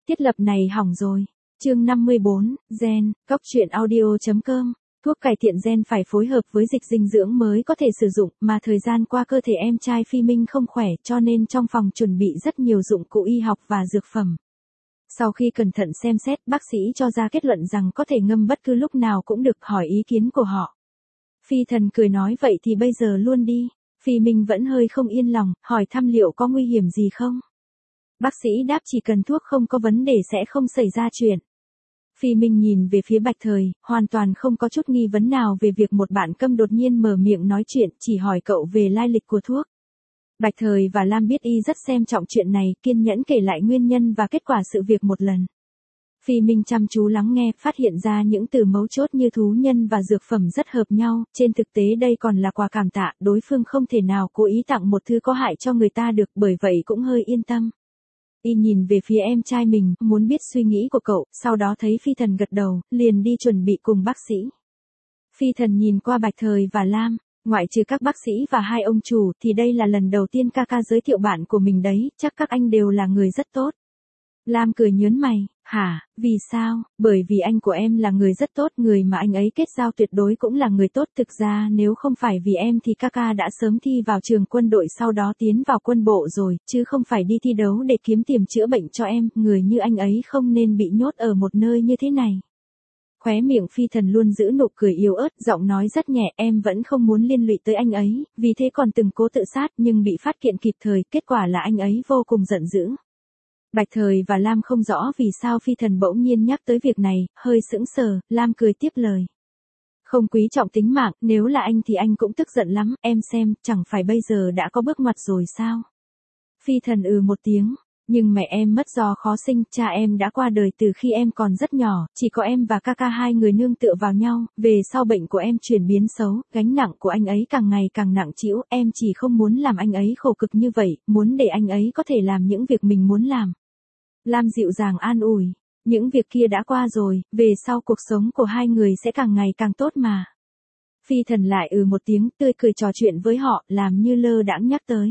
Thiết lập này hỏng rồi. Chương 54, Gen, Góc truyện audio.com. Thuốc cải thiện gen phải phối hợp với dịch dinh dưỡng mới có thể sử dụng, mà thời gian qua cơ thể em trai Phi Minh không khỏe cho nên trong phòng chuẩn bị rất nhiều dụng cụ y học và dược phẩm. Sau khi cẩn thận xem xét, bác sĩ cho ra kết luận rằng có thể ngâm bất cứ lúc nào cũng được, hỏi ý kiến của họ. Phi Thần cười nói vậy thì bây giờ luôn đi. Phi Minh vẫn hơi không yên lòng, hỏi thăm liệu có nguy hiểm gì không. Bác sĩ đáp chỉ cần thuốc không có vấn đề sẽ không xảy ra chuyện. Phi Minh nhìn về phía Bạch Thời, hoàn toàn không có chút nghi vấn nào về việc một bạn câm đột nhiên mở miệng nói chuyện, chỉ hỏi cậu về lai lịch của thuốc. Bạch Thời và Lam biết y rất xem trọng chuyện này, kiên nhẫn kể lại nguyên nhân và kết quả sự việc một lần. Phi Minh chăm chú lắng nghe, phát hiện ra những từ mấu chốt như thú nhân và dược phẩm rất hợp nhau, trên thực tế đây còn là quà cảm tạ, đối phương không thể nào cố ý tặng một thứ có hại cho người ta được, bởi vậy cũng hơi yên tâm. Y nhìn về phía em trai mình, muốn biết suy nghĩ của cậu, sau đó thấy Phi Thần gật đầu, liền đi chuẩn bị cùng bác sĩ. Phi Thần nhìn qua Bạch Thời và Lam, ngoại trừ các bác sĩ và hai ông chủ thì đây là lần đầu tiên ca giới thiệu bạn của mình đấy, chắc các anh đều là người rất tốt. Lam cười nhớn mày, hả, vì sao? Bởi vì anh của em là người rất tốt, người mà anh ấy kết giao tuyệt đối cũng là người tốt. Thực ra nếu không phải vì em thì ca đã sớm thi vào trường quân đội sau đó tiến vào quân bộ rồi, chứ không phải đi thi đấu để kiếm tiền chữa bệnh cho em, người như anh ấy không nên bị nhốt ở một nơi như thế này. Khóe miệng Phi Thần luôn giữ nụ cười yếu ớt, giọng nói rất nhẹ, em vẫn không muốn liên lụy tới anh ấy, vì thế còn từng cố tự sát nhưng bị phát hiện kịp thời, kết quả là anh ấy vô cùng giận dữ. Bạch Thời và Lam không rõ vì sao Phi Thần bỗng nhiên nhắc tới việc này, hơi sững sờ, Lam cười tiếp lời. Không quý trọng tính mạng, nếu là anh thì anh cũng tức giận lắm, em xem, chẳng phải bây giờ đã có bước ngoặt rồi sao? Phi Thần một tiếng, nhưng mẹ em mất do khó sinh, cha em đã qua đời từ khi em còn rất nhỏ, chỉ có em và ca hai người nương tựa vào nhau, về sau bệnh của em chuyển biến xấu, gánh nặng của anh ấy càng ngày càng nặng trĩu, em chỉ không muốn làm anh ấy khổ cực như vậy, muốn để anh ấy có thể làm những việc mình muốn làm. Lam dịu dàng an ủi, những việc kia đã qua rồi, về sau cuộc sống của hai người sẽ càng ngày càng tốt mà. Phi Thần lại một tiếng, tươi cười trò chuyện với họ, làm như lơ đãng nhắc tới.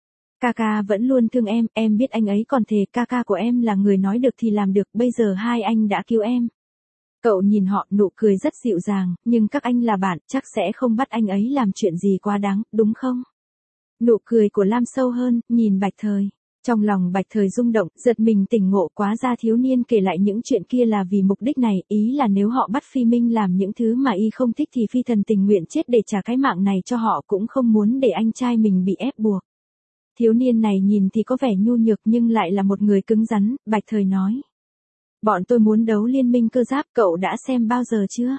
Ca vẫn luôn thương em biết anh ấy còn thề ca của em là người nói được thì làm được, bây giờ hai anh đã cứu em. Cậu nhìn họ, nụ cười rất dịu dàng, nhưng các anh là bạn, chắc sẽ không bắt anh ấy làm chuyện gì quá đáng, đúng không? Nụ cười của Lam sâu hơn, nhìn Bạch Thời. Trong lòng Bạch Thời rung động, giật mình tỉnh ngộ, quá ra thiếu niên kể lại những chuyện kia là vì mục đích này, ý là nếu họ bắt Phi Minh làm những thứ mà y không thích thì Phi Thần tình nguyện chết để trả cái mạng này cho họ, cũng không muốn để anh trai mình bị ép buộc. Thiếu niên này nhìn thì có vẻ nhu nhược nhưng lại là một người cứng rắn, Bạch Thời nói. Bọn tôi muốn đấu liên minh cơ giáp, cậu đã xem bao giờ chưa?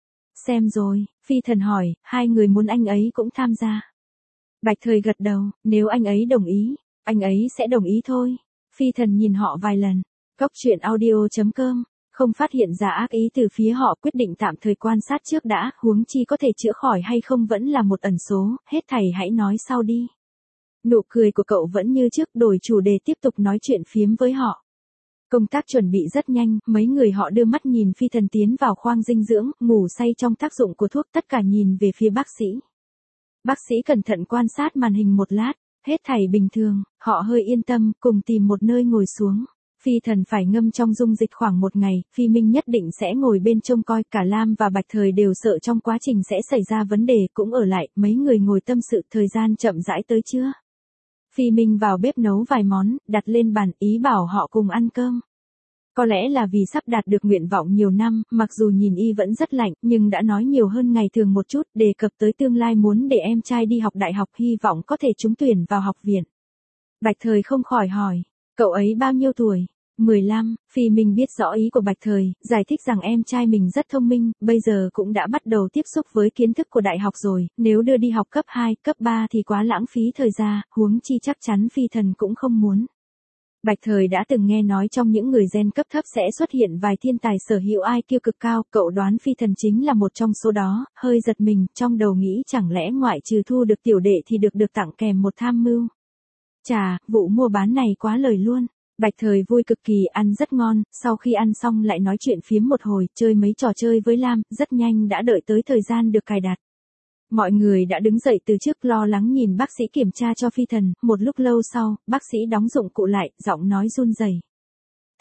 Xem rồi, Phi Thần hỏi, hai người muốn anh ấy cũng tham gia. Bạch Thời gật đầu, nếu anh ấy đồng ý, anh ấy sẽ đồng ý thôi. Phi Thần nhìn họ vài lần. Góc truyện audio.com. Không phát hiện ra ác ý từ phía họ, quyết định tạm thời quan sát trước đã, huống chi có thể chữa khỏi hay không vẫn là một ẩn số, hết thảy hãy nói sau đi. Nụ cười của cậu vẫn như trước, đổi chủ đề tiếp tục nói chuyện phiếm với họ. Công tác chuẩn bị rất nhanh, mấy người họ đưa mắt nhìn Phi Thần tiến vào khoang dinh dưỡng, ngủ say trong tác dụng của thuốc, tất cả nhìn về phía bác sĩ. Bác sĩ cẩn thận quan sát màn hình một lát, hết thảy bình thường, họ hơi yên tâm, cùng tìm một nơi ngồi xuống. Phi Thần phải ngâm trong dung dịch khoảng một ngày, Phi Minh nhất định sẽ ngồi bên trông coi, cả Lam và Bạch Thời đều sợ trong quá trình sẽ xảy ra vấn đề, cũng ở lại, mấy người ngồi tâm sự, thời gian chậm rãi tới trưa. Phi Minh vào bếp nấu vài món, đặt lên bàn, ý bảo họ cùng ăn cơm. Có lẽ là vì sắp đạt được nguyện vọng nhiều năm, mặc dù nhìn y vẫn rất lạnh, nhưng đã nói nhiều hơn ngày thường một chút, đề cập tới tương lai muốn để em trai đi học đại học, hy vọng có thể trúng tuyển vào học viện. Bạch Thời không khỏi hỏi, cậu ấy bao nhiêu tuổi? 15, Phi Minh biết rõ ý của Bạch Thời, giải thích rằng em trai mình rất thông minh, bây giờ cũng đã bắt đầu tiếp xúc với kiến thức của đại học rồi, nếu đưa đi học cấp 2, cấp 3 thì quá lãng phí thời gian, huống chi chắc chắn Phi Thần cũng không muốn. Bạch Thời đã từng nghe nói trong những người gen cấp thấp sẽ xuất hiện vài thiên tài sở hữu IQ cực cao, cậu đoán Phi Thần chính là một trong số đó, hơi giật mình, trong đầu nghĩ chẳng lẽ ngoại trừ thu được tiểu đệ thì được tặng kèm một tham mưu. Chà, vụ mua bán này quá lời luôn. Bạch Thời vui cực kỳ, ăn rất ngon, sau khi ăn xong lại nói chuyện phiếm một hồi, chơi mấy trò chơi với Lam, rất nhanh đã đợi tới thời gian được cài đặt. Mọi người đã đứng dậy từ trước, lo lắng nhìn bác sĩ kiểm tra cho Phi Thần, một lúc lâu sau, bác sĩ đóng dụng cụ lại, giọng nói run rẩy.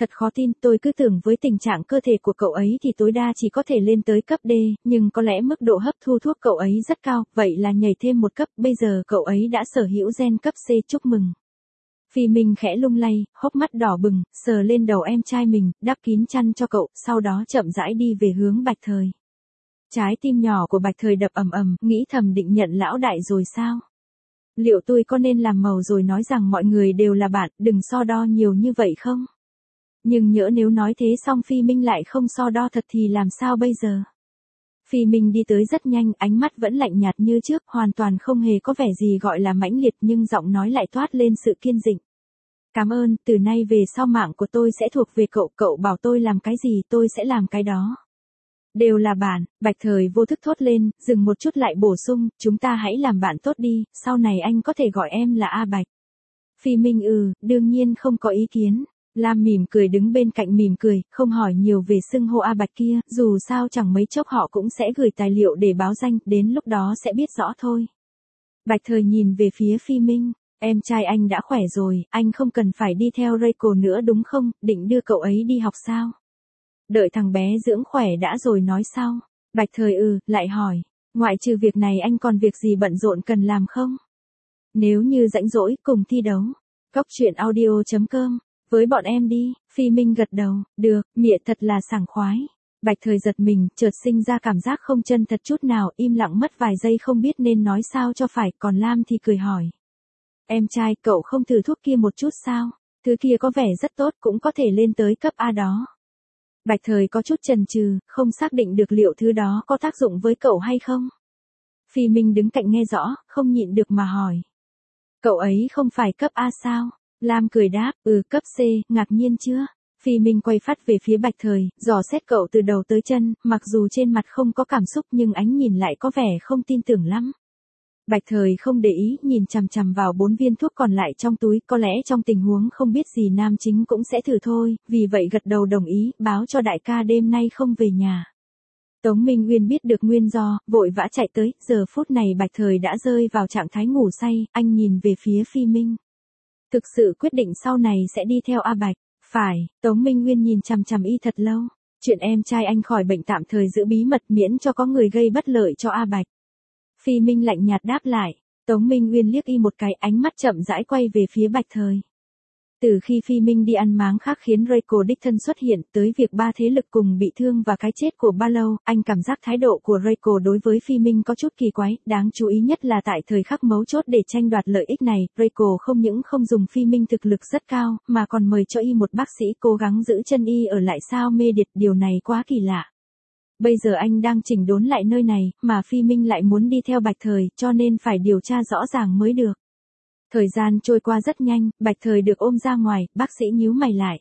Thật khó tin, tôi cứ tưởng với tình trạng cơ thể của cậu ấy thì tối đa chỉ có thể lên tới cấp D, nhưng có lẽ mức độ hấp thu thuốc cậu ấy rất cao, vậy là nhảy thêm một cấp, bây giờ cậu ấy đã sở hữu gen cấp C, chúc mừng. Phi Minh khẽ lung lay, hốc mắt đỏ bừng, sờ lên đầu em trai mình, đắp kín chăn cho cậu, sau đó chậm rãi đi về hướng Bạch Thời. Trái tim nhỏ của Bạch Thời đập ầm ầm, nghĩ thầm định nhận lão đại rồi sao? Liệu tôi có nên làm màu rồi nói rằng mọi người đều là bạn, đừng so đo nhiều như vậy không? Nhưng nhỡ nếu nói thế xong Phi Minh lại không so đo thật thì làm sao bây giờ? Phi Minh đi tới rất nhanh, ánh mắt vẫn lạnh nhạt như trước, hoàn toàn không hề có vẻ gì gọi là mãnh liệt nhưng giọng nói lại toát lên sự kiên định. Cảm ơn, từ nay về sau mạng của tôi sẽ thuộc về cậu, cậu bảo tôi làm cái gì tôi sẽ làm cái đó. Đều là bạn, Bạch Thời vô thức thốt lên, dừng một chút lại bổ sung, chúng ta hãy làm bạn tốt đi, sau này anh có thể gọi em là A Bạch. Phi Minh đương nhiên không có ý kiến. Lam mỉm cười đứng bên cạnh mỉm cười, không hỏi nhiều về xưng hô A Bạch kia, dù sao chẳng mấy chốc họ cũng sẽ gửi tài liệu để báo danh, đến lúc đó sẽ biết rõ thôi. Bạch Thời nhìn về phía Phi Minh, em trai anh đã khỏe rồi, anh không cần phải đi theo Reiko nữa đúng không, định đưa cậu ấy đi học sao? Đợi thằng bé dưỡng khỏe đã rồi nói sau. Bạch Thời lại hỏi, ngoại trừ việc này anh còn việc gì bận rộn cần làm không? Nếu như rảnh rỗi cùng thi đấu. Cóc truyện audio.com, với bọn em đi, Phi Minh gật đầu, được, mịa thật là sảng khoái. Bạch Thời giật mình, chợt sinh ra cảm giác không chân thật chút nào, im lặng mất vài giây không biết nên nói sao cho phải, còn Lam thì cười hỏi. Em trai, cậu không thử thuốc kia một chút sao? Thứ kia có vẻ rất tốt, cũng có thể lên tới cấp A đó. Bạch Thời có chút chần chừ, không xác định được liệu thứ đó có tác dụng với cậu hay không. Phi Minh đứng cạnh nghe rõ, không nhịn được mà hỏi. Cậu ấy không phải cấp A sao? Lam cười đáp, cấp C, ngạc nhiên chưa? Phi Minh quay phát về phía Bạch Thời, dò xét cậu từ đầu tới chân, mặc dù trên mặt không có cảm xúc nhưng ánh nhìn lại có vẻ không tin tưởng lắm. Bạch Thời không để ý, nhìn chằm chằm vào 4 viên thuốc còn lại trong túi, có lẽ trong tình huống không biết gì nam chính cũng sẽ thử thôi, vì vậy gật đầu đồng ý, báo cho đại ca đêm nay không về nhà. Tống Minh Nguyên biết được nguyên do, vội vã chạy tới, giờ phút này Bạch Thời đã rơi vào trạng thái ngủ say, anh nhìn về phía Phi Minh. Thực sự quyết định sau này sẽ đi theo A Bạch, phải, Tống Minh Nguyên nhìn chằm chằm y thật lâu, chuyện em trai anh khỏi bệnh tạm thời giữ bí mật miễn cho có người gây bất lợi cho A Bạch. Phi Minh lạnh nhạt đáp lại, Tống Minh Nguyên liếc y một cái, ánh mắt chậm rãi quay về phía Bạch Thời. Từ khi Phi Minh đi ăn máng khác khiến Reiko đích thân xuất hiện, tới việc 3 thế lực cùng bị thương và cái chết của Ba Lâu, anh cảm giác thái độ của Reiko đối với Phi Minh có chút kỳ quái, đáng chú ý nhất là tại thời khắc mấu chốt để tranh đoạt lợi ích này, Reiko không những không dùng Phi Minh thực lực rất cao, mà còn mời cho y một bác sĩ cố gắng giữ chân y ở lại sao mê điệt, điều này quá kỳ lạ. Bây giờ anh đang chỉnh đốn lại nơi này, mà Phi Minh lại muốn đi theo Bạch Thời, cho nên phải điều tra rõ ràng mới được. Thời gian trôi qua rất nhanh, Bạch Thời được ôm ra ngoài, bác sĩ nhíu mày lại.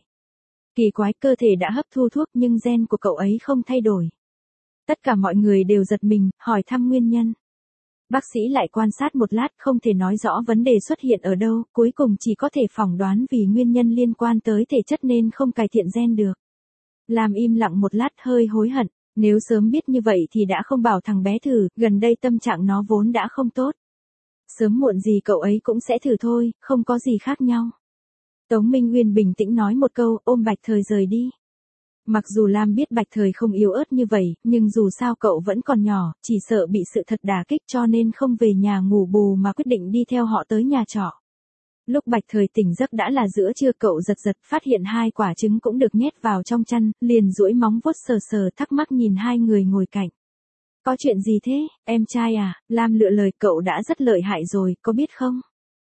Kỳ quái, cơ thể đã hấp thu thuốc nhưng gen của cậu ấy không thay đổi. Tất cả mọi người đều giật mình, hỏi thăm nguyên nhân. Bác sĩ lại quan sát một lát, không thể nói rõ vấn đề xuất hiện ở đâu, cuối cùng chỉ có thể phỏng đoán vì nguyên nhân liên quan tới thể chất nên không cải thiện gen được. Làm im lặng một lát hơi hối hận, nếu sớm biết như vậy thì đã không bảo thằng bé thử, gần đây tâm trạng nó vốn đã không tốt. Sớm muộn gì cậu ấy cũng sẽ thử thôi, không có gì khác nhau. Tống Minh Nguyên bình tĩnh nói một câu, ôm Bạch Thời rời đi. Mặc dù Lam biết Bạch Thời không yếu ớt như vậy, nhưng dù sao cậu vẫn còn nhỏ, chỉ sợ bị sự thật đả kích cho nên không về nhà ngủ bù mà quyết định đi theo họ tới nhà trọ. Lúc Bạch Thời tỉnh giấc đã là giữa trưa, cậu giật giật phát hiện 2 quả trứng cũng được nhét vào trong chăn, liền duỗi móng vuốt sờ sờ thắc mắc nhìn 2 người ngồi cạnh. Có chuyện gì thế, em trai à? Lam lựa lời, cậu đã rất lợi hại rồi, có biết không?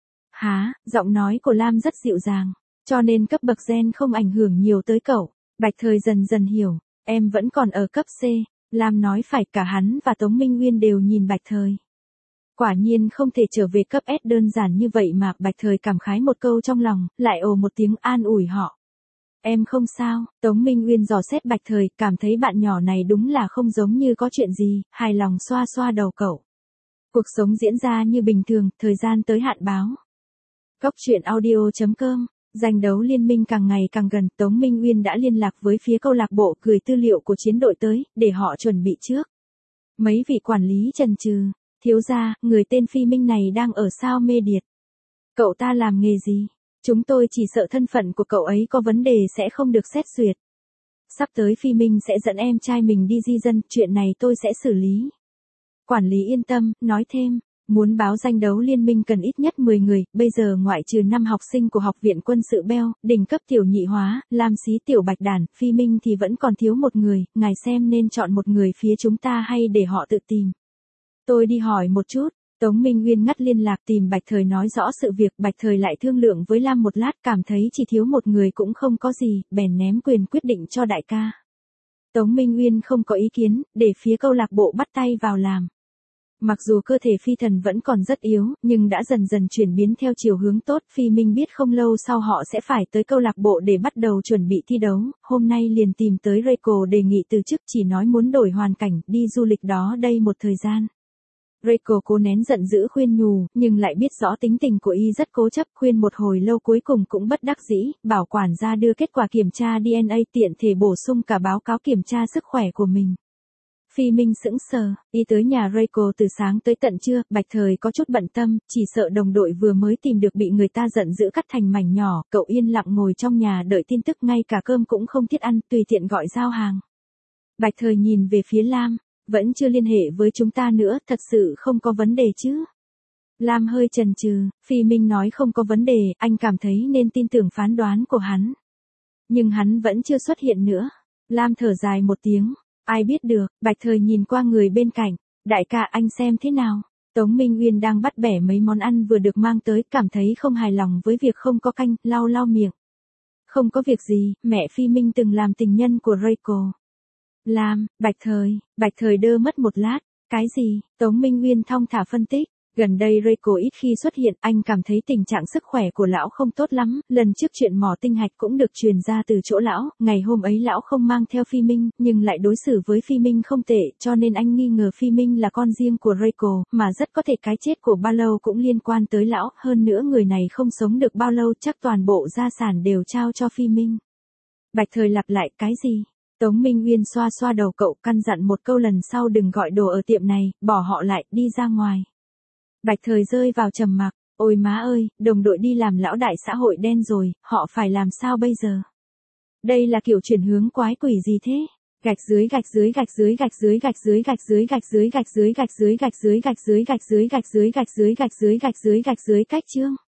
Hả, giọng nói của Lam rất dịu dàng, cho nên cấp bậc gen không ảnh hưởng nhiều tới cậu. Bạch Thời dần dần hiểu, em vẫn còn ở cấp C. Lam nói phải, cả hắn và Tống Minh Nguyên đều nhìn Bạch Thời. Quả nhiên không thể trở về cấp S đơn giản như vậy mà, Bạch Thời cảm khái một câu trong lòng, lại ồ một tiếng an ủi họ. Em không sao, Tống Minh Nguyên dò xét Bạch Thời, cảm thấy bạn nhỏ này đúng là không giống như có chuyện gì, hài lòng xoa xoa đầu cậu. Cuộc sống diễn ra như bình thường, thời gian tới hạn báo. Cóc truyện audio.com, giành đấu liên minh càng ngày càng gần, Tống Minh Nguyên đã liên lạc với phía câu lạc bộ gửi tư liệu của chiến đội tới, để họ chuẩn bị trước. Mấy vị quản lý chần chừ, thiếu gia, người tên Phi Minh này đang ở sao mê điệt. Cậu ta làm nghề gì? Chúng tôi chỉ sợ thân phận của cậu ấy có vấn đề sẽ không được xét duyệt. Sắp tới Phi Minh sẽ dẫn em trai mình đi di dân, chuyện này tôi sẽ xử lý. Quản lý yên tâm, nói thêm, muốn báo danh đấu liên minh cần ít nhất 10 người, bây giờ ngoại trừ 5 học sinh của học viện quân sự Bell, đỉnh cấp tiểu nhị hóa, lam xí tiểu bạch đàn, Phi Minh thì vẫn còn thiếu một người, ngài xem nên chọn một người phía chúng ta hay để họ tự tìm. Tôi đi hỏi một chút. Tống Minh Nguyên ngắt liên lạc tìm Bạch Thời nói rõ sự việc, Bạch Thời lại thương lượng với Lam một lát, cảm thấy chỉ thiếu một người cũng không có gì, bèn ném quyền quyết định cho đại ca. Tống Minh Nguyên không có ý kiến, để phía câu lạc bộ bắt tay vào làm. Mặc dù cơ thể Phi Thần vẫn còn rất yếu, nhưng đã dần dần chuyển biến theo chiều hướng tốt, Phi Minh biết không lâu sau họ sẽ phải tới câu lạc bộ để bắt đầu chuẩn bị thi đấu, hôm nay liền tìm tới Reiko đề nghị từ chức, chỉ nói muốn đổi hoàn cảnh, đi du lịch đó đây một thời gian. Reiko cố nén giận dữ khuyên nhủ, nhưng lại biết rõ tính tình của y rất cố chấp, khuyên một hồi lâu cuối cùng cũng bất đắc dĩ, bảo quản gia đưa kết quả kiểm tra DNA tiện thể bổ sung cả báo cáo kiểm tra sức khỏe của mình. Phi Minh sững sờ, đi tới nhà Reiko từ sáng tới tận trưa, Bạch Thời có chút bận tâm, chỉ sợ đồng đội vừa mới tìm được bị người ta giận dữ cắt thành mảnh nhỏ, cậu yên lặng ngồi trong nhà đợi tin tức, ngay cả cơm cũng không thiết ăn, tùy tiện gọi giao hàng. Bạch Thời nhìn về phía Lam. Vẫn chưa liên hệ với chúng ta nữa, thật sự không có vấn đề chứ? Lam hơi chần chừ, Phi Minh nói không có vấn đề, anh cảm thấy nên tin tưởng phán đoán của hắn. Nhưng hắn vẫn chưa xuất hiện nữa. Lam thở dài một tiếng, ai biết được, Bạch Thời nhìn qua người bên cạnh, đại ca anh xem thế nào? Tống Minh Uyên đang bắt bẻ mấy món ăn vừa được mang tới, cảm thấy không hài lòng với việc không có canh, lau lau miệng. Không có việc gì, mẹ Phi Minh từng làm tình nhân của Reiko. Lam, Bạch Thời đơ mất một lát, cái gì? Tống Minh Nguyên thong thả phân tích, gần đây Reiko ít khi xuất hiện, anh cảm thấy tình trạng sức khỏe của lão không tốt lắm, lần trước chuyện mỏ tinh hạch cũng được truyền ra từ chỗ lão, ngày hôm ấy lão không mang theo Phi Minh, nhưng lại đối xử với Phi Minh không tệ, cho nên anh nghi ngờ Phi Minh là con riêng của Reiko, mà rất có thể cái chết của Ba Lâu cũng liên quan tới lão, hơn nữa người này không sống được bao lâu, chắc toàn bộ gia sản đều trao cho Phi Minh. Bạch Thời lặp lại, cái gì? Tống Minh Uyên xoa xoa đầu cậu, căn dặn một câu lần sau đừng gọi đồ ở tiệm này, bỏ họ lại, đi ra ngoài. Bạch Thời rơi vào trầm mặc, ôi má ơi, đồng đội đi làm lão đại xã hội đen rồi, họ phải làm sao bây giờ? Đây là kiểu chuyển hướng quái quỷ gì thế? Gạch dưới gạch dưới gạch dưới gạch dưới gạch dưới gạch dưới gạch dưới gạch dưới gạch dưới gạch dưới gạch dưới gạch dưới gạch dưới gạch dưới gạch dưới gạch dưới gạch dưới cách chương.